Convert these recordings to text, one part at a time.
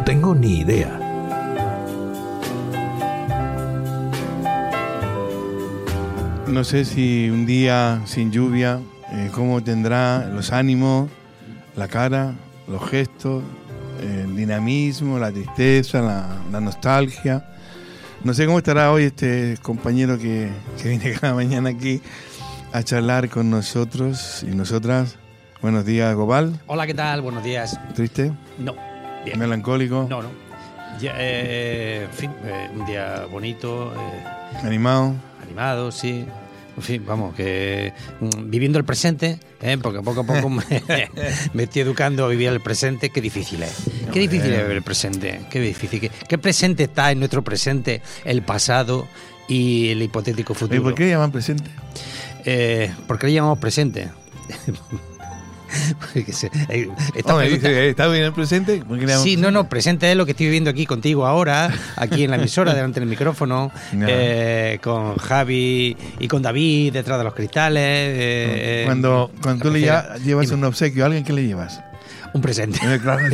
tengo ni idea. No sé si un día sin lluvia, cómo tendrá los ánimos, la cara, los gestos, el dinamismo, la tristeza, la nostalgia. No sé cómo estará hoy este compañero que viene cada mañana aquí a charlar con nosotros y nosotras. Buenos días, Gobal. Hola, ¿qué tal? Buenos días. ¿Triste? No. Bien. ¿Melancólico? No. Ya, en fin, un día bonito. ¿Animado? Animado, sí. En fin, vamos, que viviendo el presente, porque poco a poco me estoy educando a vivir el presente. Qué difícil es. Qué difícil es vivir el presente. Qué difícil. ¿Qué presente está en nuestro presente, el pasado y el hipotético futuro? ¿Y por qué le llaman presente? ¿Por qué le llamamos presente? ¿Está bien el presente? Sí, no, presente es lo que estoy viviendo aquí contigo ahora, aquí en la emisora, delante del micrófono, con Javi y con David detrás de los cristales. Cuando tú le llevas un obsequio a alguien, ¿qué le llevas? Un presente. Claro,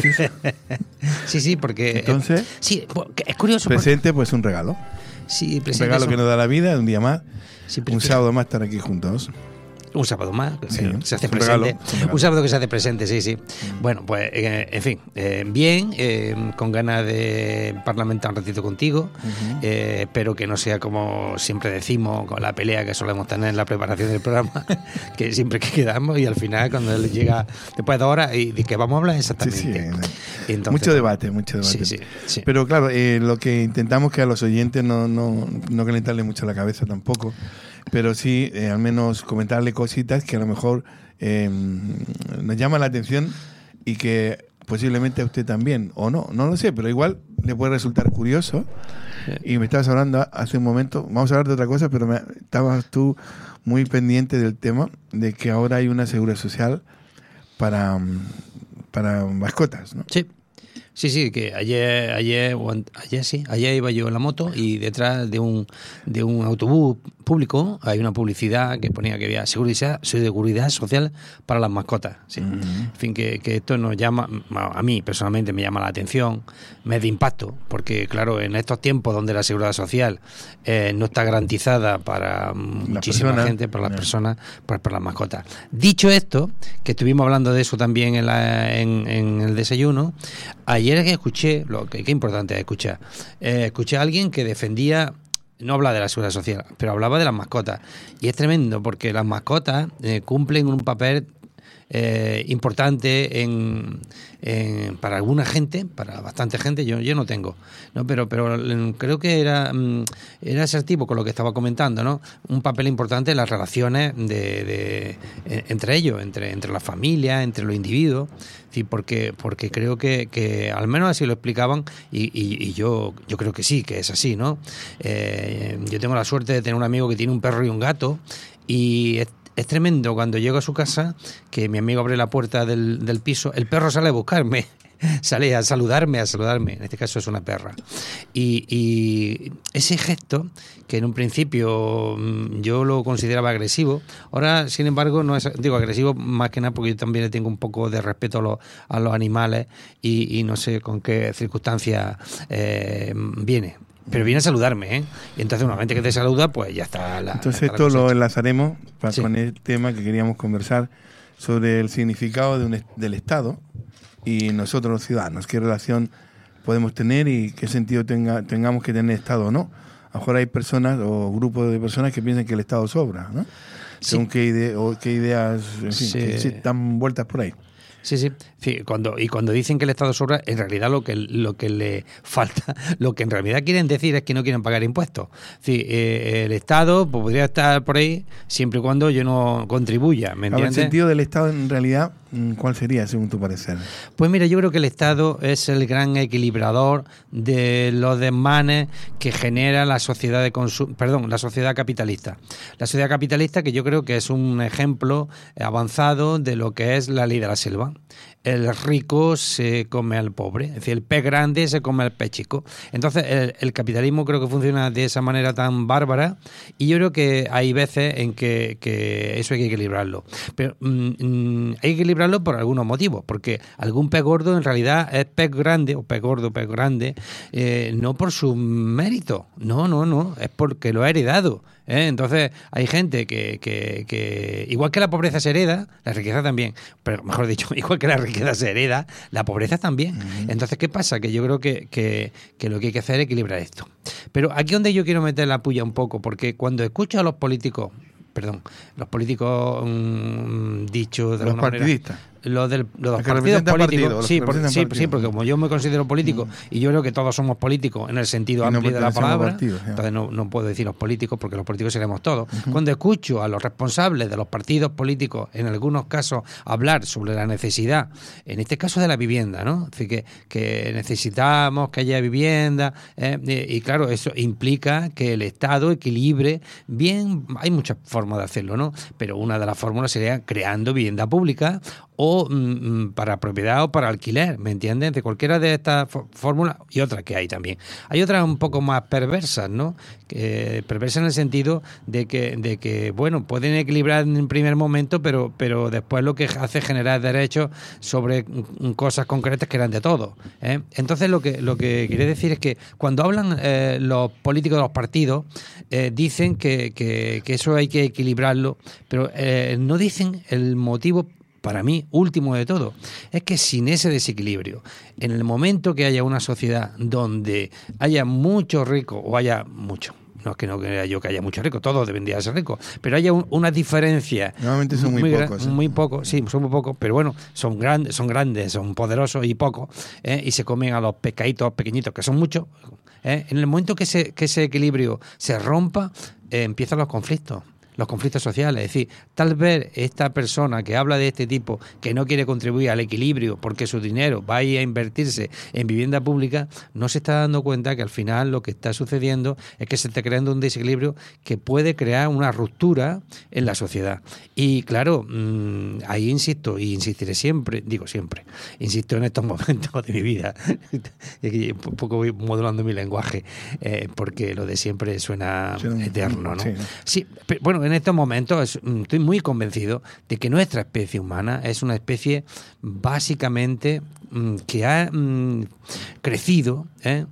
Sí, porque... Entonces, sí, es curioso. Presente, pues un regalo. Sí, presente. Un regalo que nos da la vida, un día más, sí, un sábado más estar aquí juntos. Un sábado más, sí, se hace presente. Un sábado que se hace presente, sí. Bueno, pues, en fin, bien, con ganas de parlamentar un ratito contigo. Espero que no sea como siempre decimos, con la pelea que solemos tener en la preparación del programa, que siempre que quedamos y al final, cuando él llega después de 2 horas, y de que vamos a hablar exactamente. Sí. Entonces, mucho debate. Sí. Pero claro, lo que intentamos que a los oyentes no calentarle mucho la cabeza tampoco, pero sí al menos comentarle cositas que a lo mejor nos llaman la atención y que posiblemente a usted también, o no lo sé, pero igual le puede resultar curioso. Y me estabas hablando hace un momento, vamos a hablar de otra cosa, pero estabas tú muy pendiente del tema de que ahora hay una seguridad social para mascotas, ¿no? Sí, que ayer iba yo en la moto y detrás de un autobús público hay una publicidad que ponía que había seguridad social para las mascotas. Sí. En fin, que esto nos llama, a mí personalmente me llama la atención, me es de impacto, porque claro, en estos tiempos donde la seguridad social no está garantizada para muchísima gente, para las personas, para las mascotas. Dicho esto, que estuvimos hablando de eso también en el desayuno, ayer que escuché, qué importante es escuchar, escuché a alguien que defendía, no habla de la seguridad social, pero hablaba de las mascotas. Y es tremendo porque las mascotas cumplen un papel importante para alguna gente, para bastante gente. Yo no tengo, ¿no? Pero creo que era asertivo con lo que estaba comentando, ¿no? Un papel importante en las relaciones entre ellos, entre las familias, entre los individuos. Sí, porque creo que al menos así lo explicaban y yo creo que sí, que es así, ¿no? Yo tengo la suerte de tener un amigo que tiene un perro y un gato y es tremendo cuando llego a su casa que mi amigo abre la puerta del piso, el perro sale a buscarme, sale a saludarme, en este caso es una perra. Y ese gesto, que en un principio yo lo consideraba agresivo, ahora sin embargo no es, digo agresivo más que nada porque yo también le tengo un poco de respeto a los animales y no sé con qué circunstancias viene. Pero viene a saludarme, ¿eh? Y entonces, una vez que te saluda, pues ya está Entonces, esto lo enlazaremos con el tema que queríamos conversar sobre el significado del Estado y nosotros los ciudadanos. ¿Qué relación podemos tener y qué sentido tengamos que tener Estado o no? A lo mejor hay personas o grupos de personas que piensan que el Estado sobra, ¿no? Sí. Según qué ideas, en fin, que están vueltas por ahí. Sí. Cuando dicen que el Estado sobra, en realidad lo que le falta, lo que en realidad quieren decir es que no quieren pagar impuestos. Sí, el Estado pues, podría estar por ahí siempre y cuando yo no contribuya, ¿me entiendes? El sentido del Estado en realidad, ¿cuál sería según tu parecer? Pues mira, yo creo que el Estado es el gran equilibrador de los desmanes que genera la sociedad la sociedad capitalista. La sociedad capitalista que yo creo que es un ejemplo avanzado de lo que es la ley de la selva. arriba, el rico se come al pobre, es decir, el pez grande se come al pez chico. Entonces, el capitalismo creo que funciona de esa manera tan bárbara, y yo creo que hay veces en que eso hay que equilibrarlo. Pero hay que equilibrarlo por algunos motivos, porque algún pez gordo en realidad es pez grande, o pez gordo, pez grande, no por su mérito, no, es porque lo ha heredado. Entonces, hay gente que igual que la pobreza se hereda, la riqueza también, pero mejor dicho, igual que la riqueza se hereda, la pobreza también. Entonces, ¿qué pasa? Que yo creo que lo que hay que hacer es equilibrar esto. Pero aquí donde yo quiero meter la puya un poco, porque cuando escucho a los políticos dichos de los alguna partidistas. manera, los partidos políticos, sí, porque como yo me considero político y yo creo que todos somos políticos en el sentido amplio de la palabra, entonces no puedo decir los políticos porque los políticos seremos todos. Cuando escucho a los responsables de los partidos políticos, en algunos casos, hablar sobre la necesidad, en este caso de la vivienda, ¿no? Es decir, que necesitamos que haya vivienda, y claro, eso implica que el Estado equilibre bien. Hay muchas formas de hacerlo, ¿no? Pero una de las fórmulas sería creando vivienda pública o para propiedad o para alquiler, ¿me entienden? De cualquiera de estas fórmulas, y otras que hay también. Hay otras un poco más perversas, ¿no? Perversas en el sentido de que bueno, pueden equilibrar en el primer momento, pero después lo que hace es generar derechos sobre cosas concretas que eran de todos. Entonces lo que quiere decir es que cuando hablan los políticos de los partidos, dicen que eso hay que equilibrarlo, pero no dicen el motivo. Para mí, último de todo, es que sin ese desequilibrio, en el momento que haya una sociedad donde haya muchos ricos, o haya mucho, no es que no crea yo que haya muchos ricos, todos deberían ser ricos, pero haya una diferencia. Normalmente son muy pocos. Muy pocos, sí, son muy pocos, pero bueno, son grandes, son poderosos y pocos, y se comen a los pescaditos pequeñitos, que son muchos. En el momento que ese equilibrio se rompa, empiezan los conflictos sociales. Es decir, tal vez esta persona que habla de este tipo, que no quiere contribuir al equilibrio porque su dinero va a ir a invertirse en vivienda pública, no se está dando cuenta que al final lo que está sucediendo es que se está creando un desequilibrio que puede crear una ruptura en la sociedad. Y claro, ahí insisto, y insistiré siempre, insisto en estos momentos de mi vida, un poco voy modulando mi lenguaje, porque lo de siempre suena eterno, ¿no? Sí, pero, bueno, en estos momentos estoy muy convencido de que nuestra especie humana es una especie básicamente que ha crecido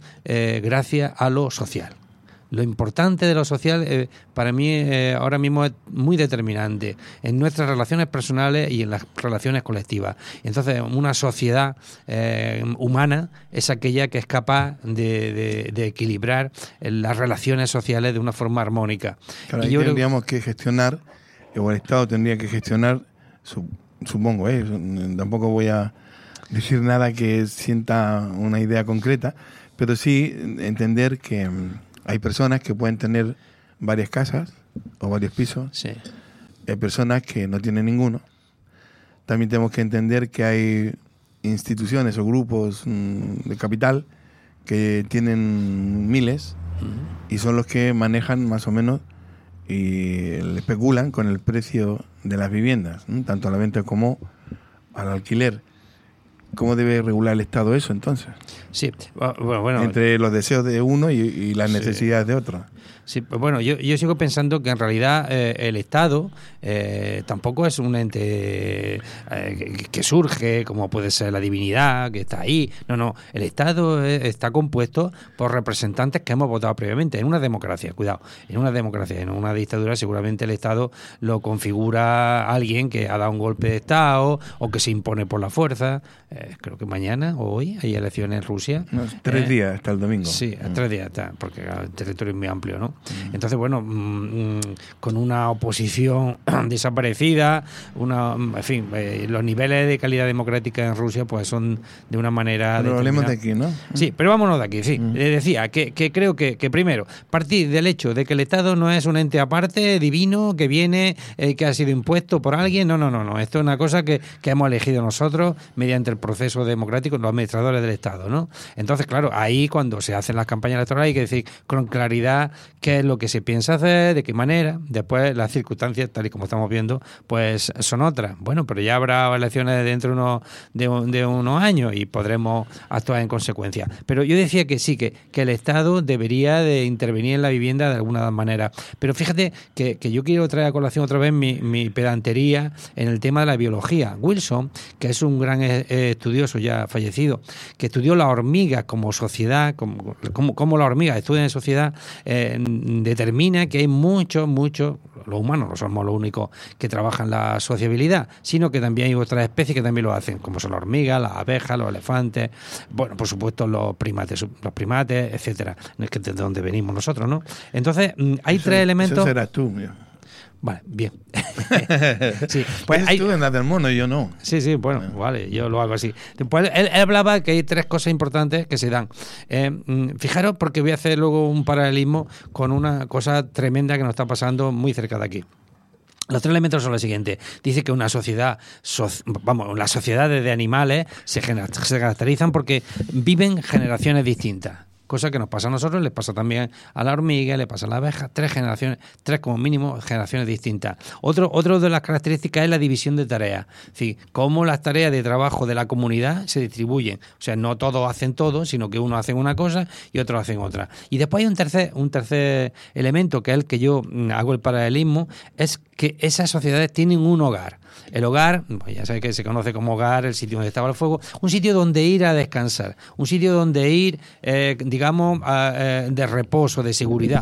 gracias a lo social. Lo importante de lo social para mí ahora mismo es muy determinante en nuestras relaciones personales y en las relaciones colectivas. Entonces, una sociedad humana es aquella que es capaz de equilibrar las relaciones sociales de una forma armónica. Claro, y tendríamos que gestionar, o el Estado tendría que gestionar, supongo, tampoco voy a decir nada que sienta una idea concreta, pero sí entender que hay personas que pueden tener varias casas o varios pisos. Sí. Hay personas que no tienen ninguno. También tenemos que entender que hay instituciones o grupos de capital que tienen miles y son los que manejan más o menos y especulan con el precio de las viviendas, tanto a la venta como al alquiler. ¿Cómo debe regular el Estado eso, entonces? Sí, bueno. Entre los deseos de uno y las necesidades de otro. Sí, pues bueno, yo sigo pensando que en realidad el Estado tampoco es un ente que surge, como puede ser la divinidad, que está ahí. No, el Estado está compuesto por representantes que hemos votado previamente, en una democracia, cuidado, en una dictadura seguramente el Estado lo configura alguien que ha dado un golpe de Estado o que se impone por la fuerza. Creo que mañana o hoy hay elecciones en Rusia. 3 días hasta el domingo. Sí, 3 días está, porque el territorio es muy amplio, ¿no? Entonces, bueno, con una oposición desaparecida, en fin, los niveles de calidad democrática en Rusia pues son de una manera... Pero hablemos de aquí, ¿no? Sí, pero vámonos de aquí, sí. Decía que creo que primero, partir del hecho de que el Estado no es un ente aparte, divino, que viene, que ha sido impuesto por alguien. No. Esto es una cosa que hemos elegido nosotros mediante el proceso democrático, los administradores del Estado, ¿no? Entonces, claro, ahí cuando se hacen las campañas electorales hay que decir con claridad qué es lo que se piensa hacer, de qué manera. Después las circunstancias, tal y como estamos viendo, pues son otras. Bueno, pero ya habrá elecciones dentro de unos años y podremos actuar en consecuencia. Pero yo decía que sí, que el Estado debería de intervenir en la vivienda de alguna manera. Pero fíjate que yo quiero traer a colación otra vez mi pedantería en el tema de la biología. Wilson, que es un gran estudioso ya fallecido, que estudió las hormigas como sociedad, como las hormigas estudian en sociedad, determina que hay muchos, los humanos no somos los únicos que trabajan la sociabilidad, sino que también hay otras especies que también lo hacen, como son las hormigas, las abejas, los elefantes, bueno, por supuesto los primates, etcétera, es que de donde venimos nosotros, ¿no? Entonces, hay tres elementos. Eso serás tú, mío. Vale, bien. Sí, pues tú en la del mono y yo no. Sí, bueno, vale, yo lo hago así. Después él hablaba que hay tres cosas importantes que se dan. Fijaros, porque voy a hacer luego un paralelismo con una cosa tremenda que nos está pasando muy cerca de aquí. Los tres elementos son los siguientes. Dice que una sociedad, las sociedades de animales se caracterizan porque viven generaciones distintas. Cosa que nos pasa a nosotros, les pasa también a la hormiga, le pasa a la abeja, tres como mínimo generaciones distintas. Otro de las características es la división de tareas, es decir, cómo las tareas de trabajo de la comunidad se distribuyen. O sea, no todos hacen todo, sino que unos hacen una cosa y otros hacen otra. Y después hay un tercer elemento, que es el que yo hago el paralelismo, es que esas sociedades tienen un hogar. El hogar, pues ya sabéis que se conoce como hogar, el sitio donde estaba el fuego, un sitio donde ir a descansar, un sitio donde ir, digamos, de reposo, de seguridad.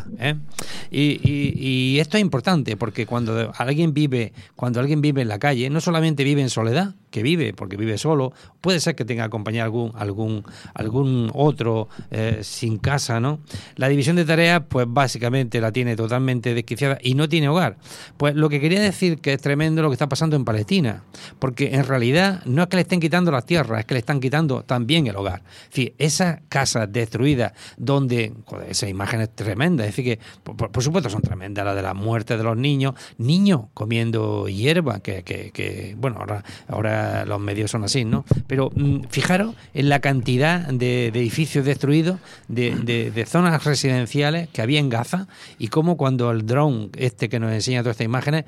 Y esto es importante porque cuando alguien vive en la calle, no solamente vive en soledad, porque vive solo, puede ser que tenga acompañado algún otro sin casa, ¿no? La división de tareas, pues básicamente la tiene totalmente desquiciada y no tiene hogar. Pues lo que quería decir que es tremendo lo que está pasando en Palestina, porque en realidad no es que le estén quitando las tierras, es que le están quitando también el hogar. Es decir, esas casas destruidas donde, joder, esa imagen es tremenda, es decir que por supuesto son tremendas, la de la muerte de los niños comiendo hierba, que bueno, ahora los medios son así, ¿no? Pero fijaros en la cantidad de edificios destruidos, de zonas residenciales que había en Gaza, y cómo cuando el dron que nos enseña todas estas imágenes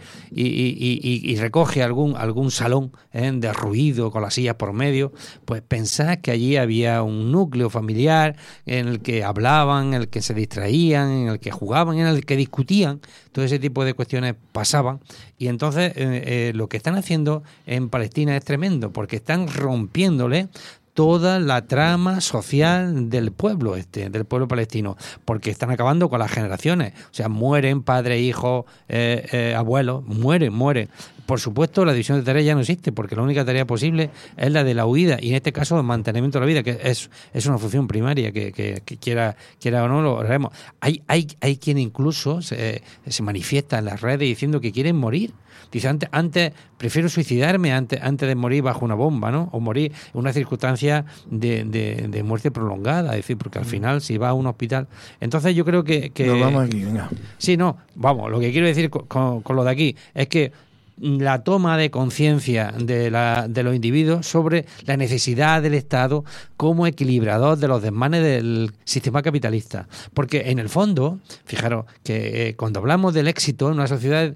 y recoge algún salón de ruido con las sillas por medio, pues pensad que allí había un núcleo familiar en el que hablaban, en el que se distraían, en el que jugaban, en el que discutían. Todo ese tipo de cuestiones pasaban, y entonces lo que están haciendo en Palestina es tremendo, porque están rompiéndole toda la trama social del pueblo palestino, porque están acabando con las generaciones. O sea, mueren padres, hijos, abuelos, mueren. Por supuesto, la división de tareas ya no existe, porque la única tarea posible es la de la huida, y en este caso el mantenimiento de la vida, que es una función primaria, que quiera o no lo haremos. Hay quien incluso se manifiesta en las redes diciendo que quieren morir. Dice, antes prefiero suicidarme antes de morir bajo una bomba, ¿no? O morir en una circunstancia de muerte prolongada, es decir, porque al final si va a un hospital. Entonces yo creo que nos vamos aquí, venga. Sí, no, vamos, lo que quiero decir con lo de aquí es que la toma de conciencia de los individuos sobre la necesidad del Estado como equilibrador de los desmanes del sistema capitalista. Porque en el fondo, fijaros que cuando hablamos del éxito en una sociedad,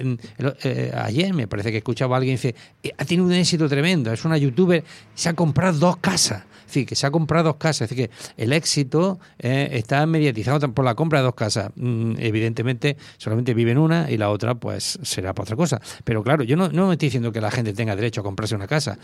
ayer me parece que escuchaba a alguien que dice, ha tenido un éxito tremendo, es una youtuber, se ha comprado 2 casas. Es decir, que se ha comprado 2 casas. Es decir, que el éxito está mediatizado por la compra de 2 casas. Evidentemente, solamente vive en una y la otra, pues, será para otra cosa. Pero claro, yo no me estoy diciendo que la gente tenga derecho a comprarse una casa.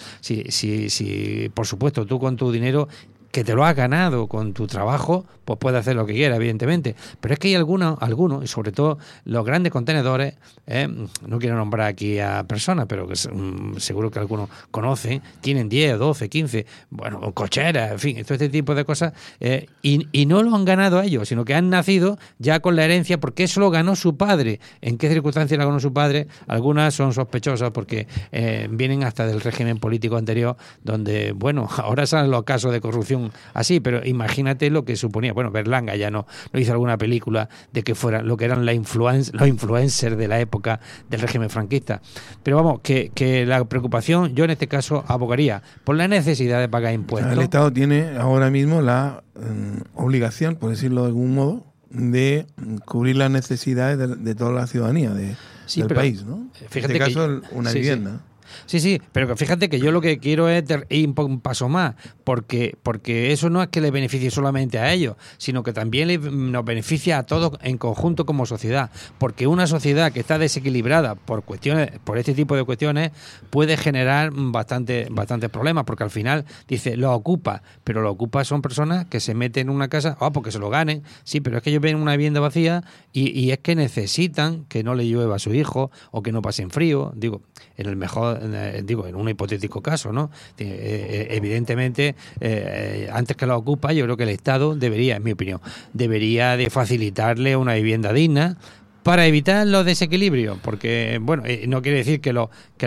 Si por supuesto, tú con tu dinero, que te lo has ganado con tu trabajo, pues puedes hacer lo que quieras, evidentemente. Pero es que hay algunos, y sobre todo los grandes contenedores, no quiero nombrar aquí a personas, pero que seguro que algunos conocen, tienen 10, 12, 15, bueno, cocheras, en fin, todo este tipo de cosas, y no lo han ganado ellos, sino que han nacido ya con la herencia, porque eso lo ganó su padre. ¿En qué circunstancias lo ganó su padre? Algunas son sospechosas porque vienen hasta del régimen político anterior, donde, bueno, ahora salen los casos de corrupción situación así, pero imagínate lo que suponía. Bueno, Berlanga ya no hizo alguna película de que fueran lo que eran los influencers de la época del régimen franquista. Pero vamos, que la preocupación, yo en este caso abogaría por la necesidad de pagar impuestos. El Estado tiene ahora mismo la obligación, por decirlo de algún modo, de cubrir las necesidades de toda la ciudadanía del país, ¿no? Fíjate en este caso, una vivienda. Sí, pero que fíjate que yo lo que quiero es ir un paso más, porque eso no es que le beneficie solamente a ellos, sino que también nos beneficia a todos en conjunto como sociedad, porque una sociedad que está desequilibrada por este tipo de cuestiones puede generar bastantes problemas, porque al final dice los ocupa, pero los ocupas son personas que se meten en una casa, porque se lo ganen, sí, pero es que ellos ven una vivienda vacía y es que necesitan que no le llueva a su hijo o que no pasen frío, en el mejor, en un hipotético caso, ¿no? Evidentemente, antes que la ocupa, yo creo que el Estado debería, en mi opinión, debería de facilitarle una vivienda digna para evitar los desequilibrios, porque, bueno, no quiere decir que los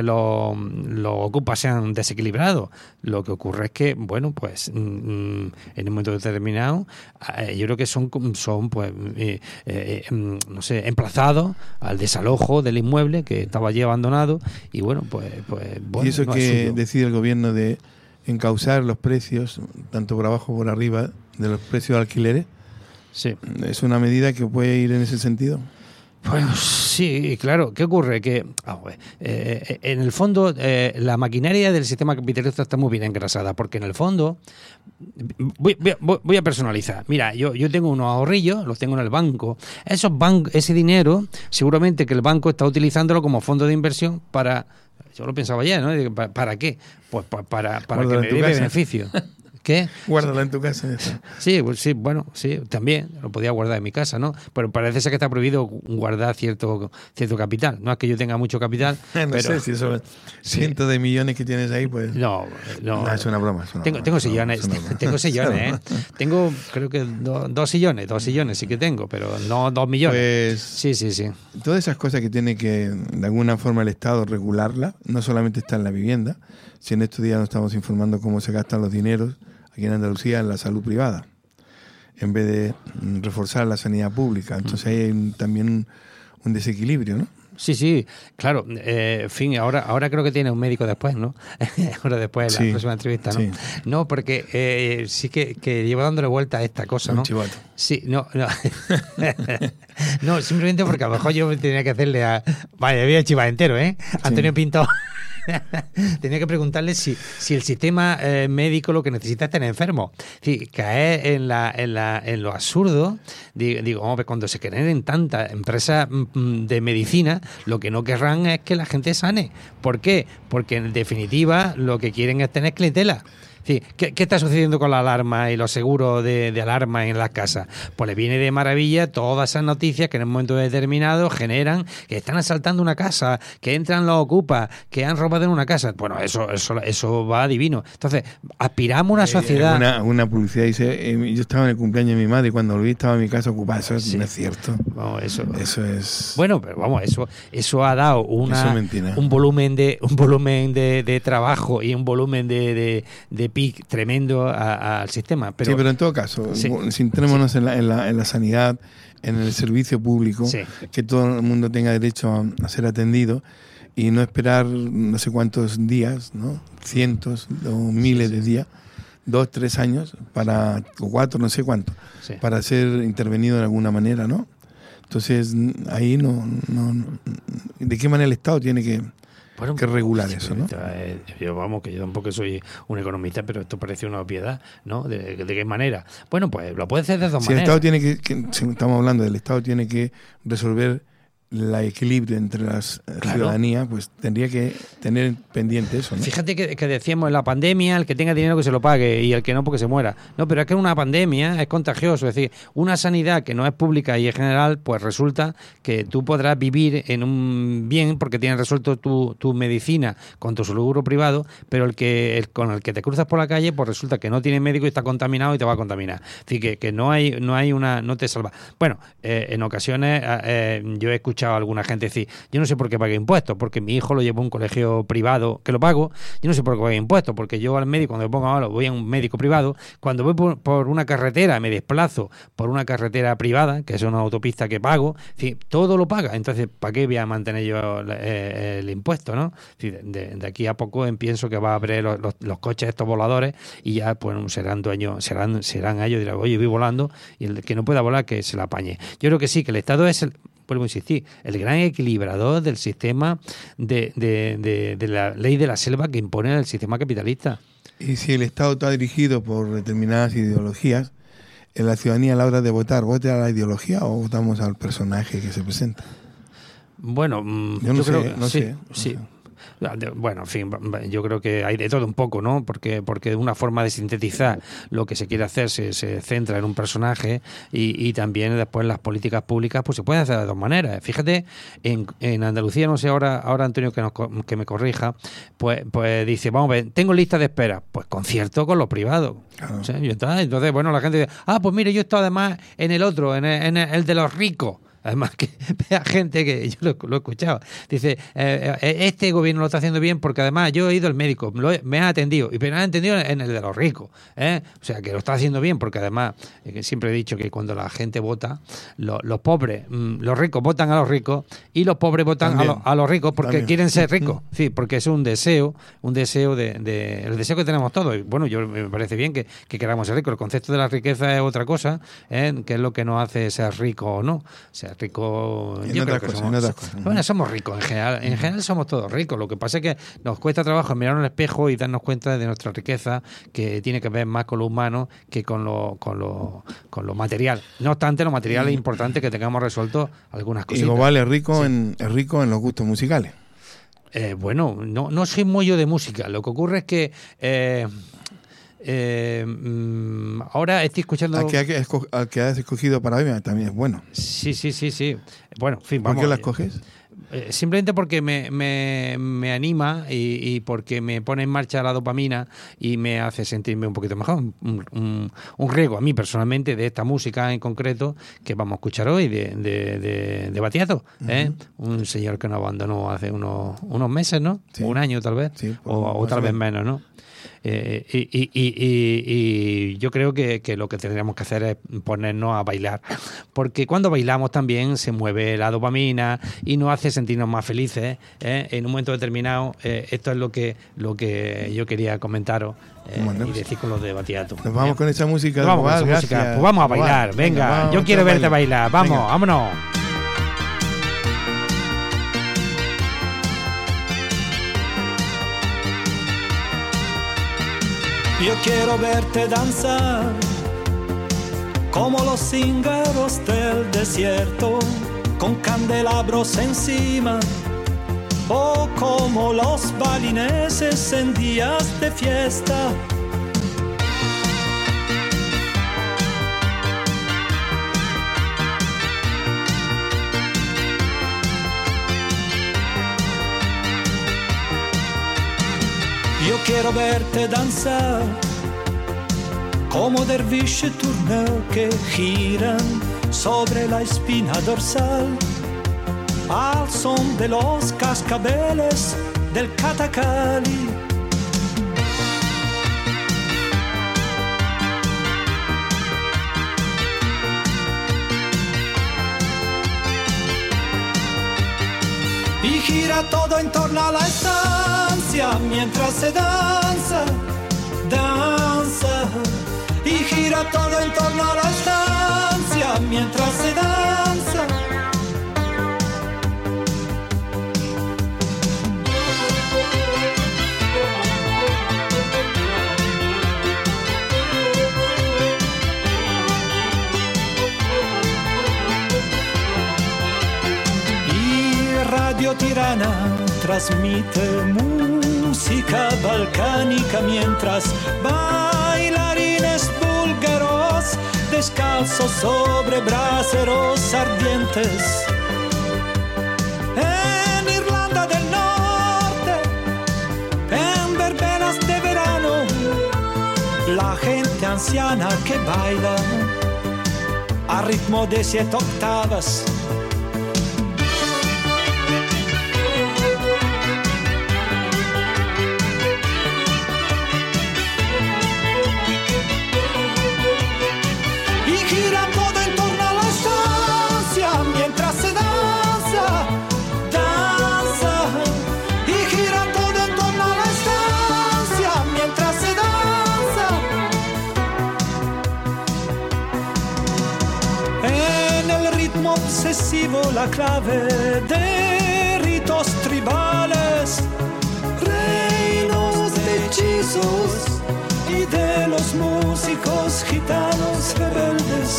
ocupas sean desequilibrados. Lo que ocurre es que, bueno, pues en un momento determinado, yo creo que son pues, no sé, emplazados al desalojo del inmueble que estaba allí abandonado y, bueno, pues y eso no que decide el gobierno de encauzar los precios, tanto por abajo como por arriba, de los precios de alquileres, sí, ¿es una medida que puede ir en ese sentido? Bueno, sí, claro. ¿Qué ocurre? Que en el fondo la maquinaria del sistema capitalista está muy bien engrasada, porque en el fondo voy a personalizar. Mira, yo tengo unos ahorrillos, los tengo en el banco. Ese dinero, seguramente que el banco está utilizándolo como fondo de inversión para... Yo lo pensaba ayer, ¿no? ¿Para qué? Pues para que me dé beneficio. ¿Qué? Guárdala en tu casa. Sí, bueno, sí, también lo podía guardar en mi casa, ¿no? Pero parece ser que está prohibido guardar cierto capital. No es que yo tenga mucho capital, no pero sé si eso cientos de millones que tienes ahí, pues. No, es una broma. Tengo sillones, tengo sillones, ¿eh? Tengo, creo que dos sillones sí que tengo, pero no 2 millones. Pues, sí. Todas esas cosas que tiene que, de alguna forma, el Estado regularla, no solamente está en la vivienda, si en estos días nos estamos informando cómo se gastan los dineros aquí en Andalucía en la salud privada, en vez de reforzar la sanidad pública. Entonces hay también un desequilibrio, ¿no? Sí, claro. En fin, ahora creo que tiene un médico después, ¿no? Ahora después de la próxima entrevista, ¿no? Sí. No, porque sí que llevo dándole vuelta a esta cosa, ¿no? Un chivato. Sí, no. No, simplemente porque a lo mejor yo tenía que hacerle había chivar entero, ¿eh? Antonio Pinto. Tenía que preguntarle si el sistema médico lo que necesita es tener enfermo. Sí, caer en lo absurdo. Digo, hombre, cuando se generen tantas empresas de medicina, lo que no querrán es que la gente sane. ¿Por qué? Porque en definitiva lo que quieren es tener clientela. Sí, ¿qué está sucediendo con la alarma y los seguros de alarma en las casas? Pues le viene de maravilla todas esas noticias que en un momento determinado generan que están asaltando una casa, que entran los ocupas, que han robado en una casa. Bueno, eso va divino. Entonces, aspiramos a una sociedad... Una publicidad dice, yo estaba en el cumpleaños de mi madre y cuando volví estaba mi casa ocupada. Eso no es cierto. Vamos, eso es... Bueno, pero vamos, eso ha dado un volumen de trabajo y un volumen de pic tremendo al sistema. Pero, sí, pero en todo caso, centrémonos en la sanidad, en el servicio público, que todo el mundo tenga derecho a ser atendido y no esperar no sé cuántos días, ¿no? Cientos o miles de días, 2, 3 años, o 4, no sé cuánto, para ser intervenido de alguna manera, ¿no? Entonces, ahí no ¿de qué manera el Estado tiene que regular eso, ¿no? Yo tampoco soy un economista, pero esto parece una obviedad, ¿no? ¿De qué manera? Bueno, pues lo puede hacer de dos maneras. El Estado tiene si estamos hablando del Estado, tiene que resolver el equilibrio entre las ciudadanía, pues tendría que tener pendiente eso, ¿no? Fíjate que decíamos en la pandemia, el que tenga dinero que se lo pague y el que no porque se muera. No, pero es que una pandemia es contagioso, es decir, una sanidad que no es pública y es general, pues resulta que tú podrás vivir en un bien porque tienes resuelto tu medicina con tu seguro privado, pero con el que te cruzas por la calle, pues resulta que no tiene médico y está contaminado y te va a contaminar. Es decir, que no te salva. Bueno, en ocasiones yo he escuchado escuchado a alguna gente decir, yo no sé por qué pagué impuestos, porque mi hijo lo llevó a un colegio privado que lo pago, yo no sé por qué pagué impuestos, porque yo al médico, cuando me pongo malo, voy a un médico privado, cuando voy por una carretera, me desplazo por una carretera privada, que es una autopista que pago, en fin, todo lo paga, entonces, ¿para qué voy a mantener yo el impuesto, no? De aquí a poco pienso que va a haber los coches estos voladores y ya pues serán dueños, serán ellos, dirán, oye, voy volando, y el que no pueda volar que se la apañe. Yo creo que sí, que el Estado es vuelvo a insistir, el gran equilibrador del sistema de la ley de la selva que impone el sistema capitalista. Y si el Estado está dirigido por determinadas ideologías, en la ciudadanía a la hora de votar, ¿vota a la ideología o votamos al personaje que se presenta? Bueno, yo creo que no sé. Bueno, en fin, yo creo que hay de todo un poco, ¿no? Porque una forma de sintetizar lo que se quiere hacer se centra en un personaje y también después las políticas públicas pues se pueden hacer de dos maneras. Fíjate, en Andalucía, no sé, ahora Antonio que me corrija, pues dice, vamos a ver, tengo lista de espera, pues concierto con los privados. Claro. ¿Sí? Entonces, bueno, la gente dice, pues mire, yo he estado además en el otro, en el de los ricos. Además que vea gente que yo lo he escuchado. Dice, este gobierno lo está haciendo bien porque además yo he ido al médico, me ha atendido, y me ha atendido en el de los ricos. O sea, que lo está haciendo bien porque además, que siempre he dicho que cuando la gente vota, los pobres, los ricos votan a los ricos y los pobres votan a los ricos porque quieren ser ricos. Sí, porque es un deseo el deseo que tenemos todos. Y bueno, yo me parece bien que queramos ser ricos. El concepto de la riqueza es otra cosa, que es lo que nos hace ser rico o no. O sea, rico, yo creo que somos, bueno, somos ricos en general somos todos ricos. Lo que pasa es que nos cuesta trabajo mirar al espejo y darnos cuenta de nuestra riqueza, que tiene que ver más con lo humano que con lo material. No obstante, lo material es importante que tengamos resuelto algunas cositas. Y Global es rico en los gustos musicales. Bueno, no soy muy yo de música. Lo que ocurre es que ahora estoy escuchando al que has escogido para hoy también es bueno. Sí. Bueno, en fin, vamos. ¿Por qué la escoges? Simplemente porque me anima y porque me pone en marcha la dopamina y me hace sentirme un poquito mejor. Un riego a mí personalmente de esta música en concreto que vamos a escuchar hoy de Battiato, un señor que nos abandonó hace unos meses, ¿no? Sí. Un año tal vez, sí, o tal vez menos, ¿no? Y yo creo que lo que tendríamos que hacer es ponernos a bailar, porque cuando bailamos también se mueve la dopamina y nos hace sentirnos más felices, en un momento determinado. Esto es lo que yo quería comentaros y decir con los de Battiato. Nos vamos con esa música. Pues vamos a bailar, venga, yo quiero verte bailar, vámonos. Yo quiero verte danzar como los cíngaros del desierto, con candelabros encima, o como los balineses en días de fiesta. Yo quiero verte danzar como derviche turneo que giran sobre la espina dorsal al son de los cascabeles del Catacali. Y gira todo en torno a la estancia mientras se danza. Y gira todo en torno a la estancia mientras se danza. Y Radio Tirana transmite música balcánica mientras bailarines búlgaros descalzos sobre braseros ardientes. En Irlanda del Norte, en verbenas de verano, la gente anciana que baila a ritmo de 7 octavas. obsesivo la clave de ritos tribales, reinos de hechizos y de los músicos gitanos rebeldes.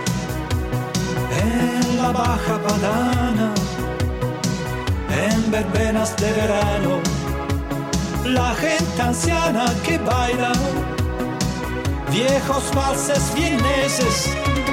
En la Baja Padana, en verbenas de verano, la gente anciana que baila viejos valses vieneses